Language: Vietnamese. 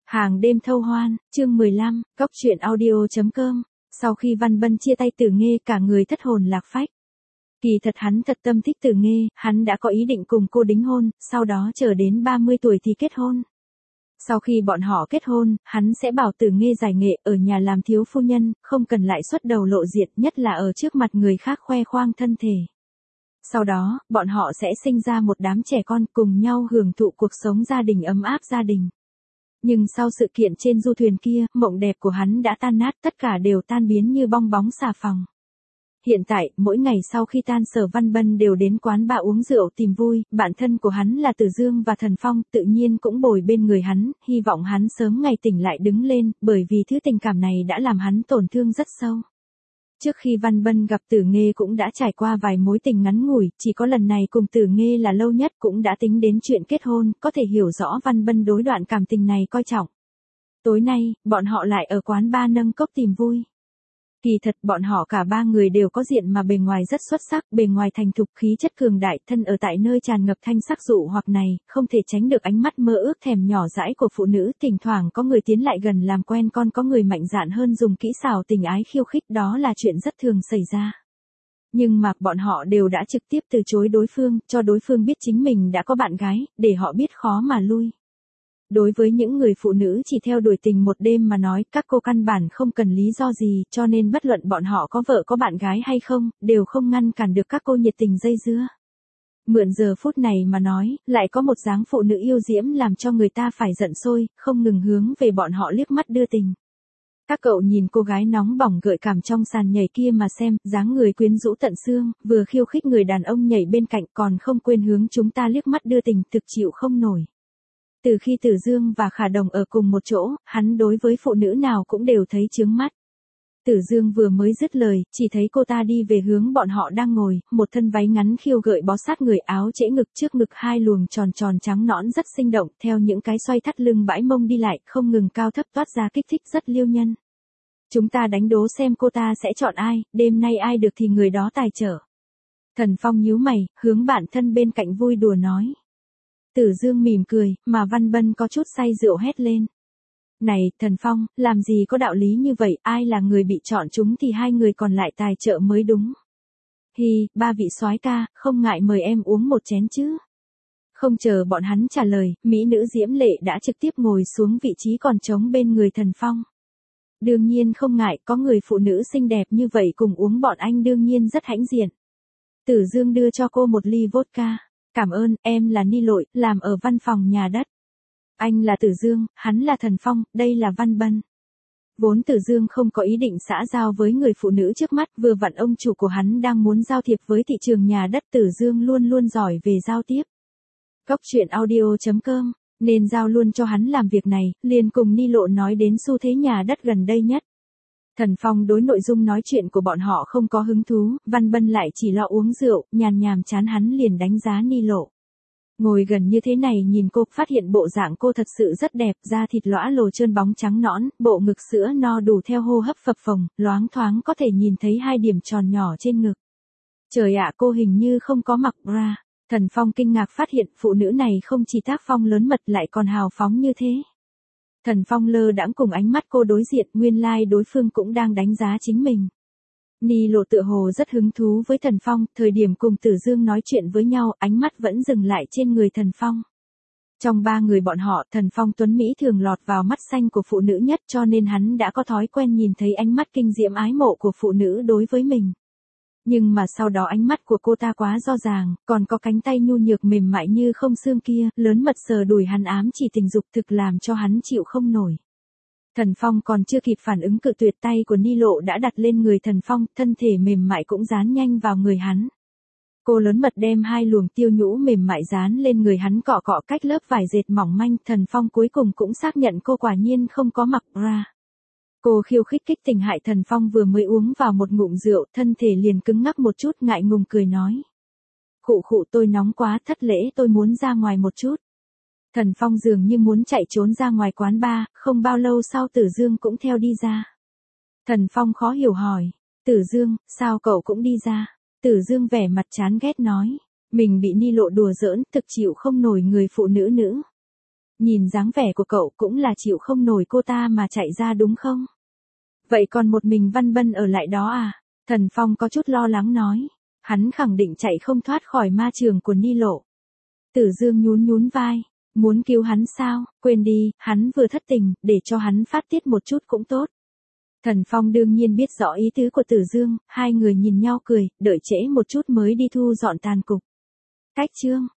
Hàng đêm thâu hoan, chương 15, Cốc truyện audio.com. Sau khi Văn Bân chia tay Tử Nghê, cả người thất hồn lạc phách. Kỳ thật hắn thật tâm thích Tử Nghê, hắn đã có ý định cùng cô đính hôn, sau đó chờ đến 30 tuổi thì kết hôn. Sau khi bọn họ kết hôn, hắn sẽ bảo Tử Nghê giải nghệ ở nhà làm thiếu phu nhân, không cần lại xuất đầu lộ diện, nhất là ở trước mặt người khác khoe khoang thân thể. Sau đó, bọn họ sẽ sinh ra một đám trẻ con cùng nhau hưởng thụ cuộc sống gia đình ấm áp gia đình. Nhưng sau sự kiện trên du thuyền kia, mộng đẹp của hắn đã tan nát, tất cả đều tan biến như bong bóng xà phòng. Hiện tại, mỗi ngày sau khi tan sở Văn Bân đều đến quán bar uống rượu tìm vui, bạn thân của hắn là Tử Dương và Thần Phong tự nhiên cũng bồi bên người hắn, hy vọng hắn sớm ngày tỉnh lại đứng lên, bởi vì thứ tình cảm này đã làm hắn tổn thương rất sâu. Trước khi Văn Bân gặp Tử Nghê cũng đã trải qua vài mối tình ngắn ngủi, chỉ có lần này cùng Tử Nghê là lâu nhất, cũng đã tính đến chuyện kết hôn, có thể hiểu rõ Văn Bân đối đoạn cảm tình này coi trọng. Tối nay, bọn họ lại ở quán bar nâng cốc tìm vui. Kỳ thật bọn họ cả ba người đều có diện mà bề ngoài rất xuất sắc, bề ngoài thành thục, khí chất cường đại, thân ở tại nơi tràn ngập thanh sắc dụ hoặc này, không thể tránh được ánh mắt mơ ước thèm nhỏ dãi của phụ nữ, thỉnh thoảng có người tiến lại gần làm quen, còn có người mạnh dạn hơn dùng kỹ xảo tình ái khiêu khích, đó là chuyện rất thường xảy ra. Nhưng mà bọn họ đều đã trực tiếp từ chối đối phương, cho đối phương biết chính mình đã có bạn gái, để họ biết khó mà lui. Đối với những người phụ nữ chỉ theo đuổi tình một đêm mà nói, các cô căn bản không cần lý do gì, cho nên bất luận bọn họ có vợ có bạn gái hay không, đều không ngăn cản được các cô nhiệt tình dây dưa. Mượn giờ phút này mà nói, lại có một dáng phụ nữ yêu diễm làm cho người ta phải giận sôi, không ngừng hướng về bọn họ liếc mắt đưa tình. Các cậu nhìn cô gái nóng bỏng gợi cảm trong sàn nhảy kia mà xem, dáng người quyến rũ tận xương, vừa khiêu khích người đàn ông nhảy bên cạnh còn không quên hướng chúng ta liếc mắt đưa tình, thực chịu không nổi. Từ khi Tử Dương và Khả Đồng ở cùng một chỗ, hắn đối với phụ nữ nào cũng đều thấy chướng mắt. Tử Dương vừa mới dứt lời, chỉ thấy cô ta đi về hướng bọn họ đang ngồi, một thân váy ngắn khiêu gợi bó sát người, áo trễ ngực, trước ngực hai luồng tròn tròn trắng nõn rất sinh động, theo những cái xoay thắt lưng bãi mông đi lại, không ngừng cao thấp toát ra kích thích rất liêu nhân. Chúng ta đánh đố xem cô ta sẽ chọn ai, đêm nay ai được thì người đó tài trở. Thần Phong nhíu mày, hướng bạn thân bên cạnh vui đùa nói. Tử Dương mỉm cười, mà Văn Bân có chút say rượu hét lên. Này, Thần Phong, làm gì có đạo lý như vậy, ai là người bị chọn chúng thì hai người còn lại tài trợ mới đúng. Hi, ba vị soái ca, không ngại mời em uống một chén chứ. Không chờ bọn hắn trả lời, mỹ nữ diễm lệ đã trực tiếp ngồi xuống vị trí còn trống bên người Thần Phong. Đương nhiên không ngại, có người phụ nữ xinh đẹp như vậy cùng uống, bọn anh đương nhiên rất hãnh diện. Tử Dương đưa cho cô một ly vodka. Cảm ơn, em là Ni Lội, làm ở văn phòng nhà đất. Anh là Tử Dương, hắn là Thần Phong, đây là Văn Bân. Vốn Tử Dương không có ý định xã giao với người phụ nữ trước mắt, vừa vặn ông chủ của hắn đang muốn giao thiệp với thị trường nhà đất, Tử Dương luôn luôn giỏi về giao tiếp. Cốc truyện audio.com, nên giao luôn cho hắn làm việc này, liền cùng Ni Lộ nói đến xu thế nhà đất gần đây nhất. Thần Phong đối nội dung nói chuyện của bọn họ không có hứng thú, Văn Bân lại chỉ lo uống rượu, nhàn nhàm chán, hắn liền đánh giá Ni Lộ. Ngồi gần như thế này nhìn cô, phát hiện bộ dạng cô thật sự rất đẹp, da thịt lõa lồ trơn bóng trắng nõn, bộ ngực sữa no đủ theo hô hấp phập phồng, loáng thoáng có thể nhìn thấy hai điểm tròn nhỏ trên ngực. Trời ạ, cô hình như không có mặc bra. Thần Phong kinh ngạc phát hiện phụ nữ này không chỉ tác phong lớn mật lại còn hào phóng như thế. Thần Phong lơ đãng cùng ánh mắt cô đối diện, nguyên lai đối phương cũng đang đánh giá chính mình. Ni Lộ tựa hồ rất hứng thú với Thần Phong, thời điểm cùng Tử Dương nói chuyện với nhau, ánh mắt vẫn dừng lại trên người Thần Phong. Trong ba người bọn họ, Thần Phong tuấn Mỹ thường lọt vào mắt xanh của phụ nữ nhất, cho nên hắn đã có thói quen nhìn thấy ánh mắt kinh diễm ái mộ của phụ nữ đối với mình. Nhưng mà sau đó ánh mắt của cô ta quá rõ ràng, còn có cánh tay nhu nhược mềm mại như không xương kia, lớn mật sờ đùi hắn, ám chỉ tình dục, thực làm cho hắn chịu không nổi. Thần Phong còn chưa kịp phản ứng cự tuyệt, tay của Ni Lộ đã đặt lên người Thần Phong, thân thể mềm mại cũng dán nhanh vào người hắn. Cô lớn mật đem hai luồng tiêu nhũ mềm mại dán lên người hắn, cọ cọ cách lớp vải dệt mỏng manh, Thần Phong cuối cùng cũng xác nhận cô quả nhiên không có mặc bra. Cô khiêu khích kích tình hại Thần Phong vừa mới uống vào một ngụm rượu, thân thể liền cứng ngắc một chút, ngại ngùng cười nói. Khụ khụ, tôi nóng quá, thất lễ, tôi muốn ra ngoài một chút. Thần Phong dường như muốn chạy trốn ra ngoài quán bar, không bao lâu sau Tử Dương cũng theo đi ra. Thần Phong khó hiểu hỏi, Tử Dương, sao cậu cũng đi ra? Tử Dương vẻ mặt chán ghét nói, mình bị Ni Lộ đùa giỡn, thực chịu không nổi người phụ nữ nữ. Nhìn dáng vẻ của cậu cũng là chịu không nổi cô ta mà chạy ra đúng không? Vậy còn một mình Văn Bân ở lại đó à? Thần Phong có chút lo lắng nói. Hắn khẳng định chạy không thoát khỏi ma trường của Ni Lộ. Tử Dương nhún nhún vai. Muốn cứu hắn sao? Quên đi, hắn vừa thất tình, để cho hắn phát tiết một chút cũng tốt. Thần Phong đương nhiên biết rõ ý tứ của Tử Dương, hai người nhìn nhau cười, đợi trễ một chút mới đi thu dọn tàn cục. Cách chương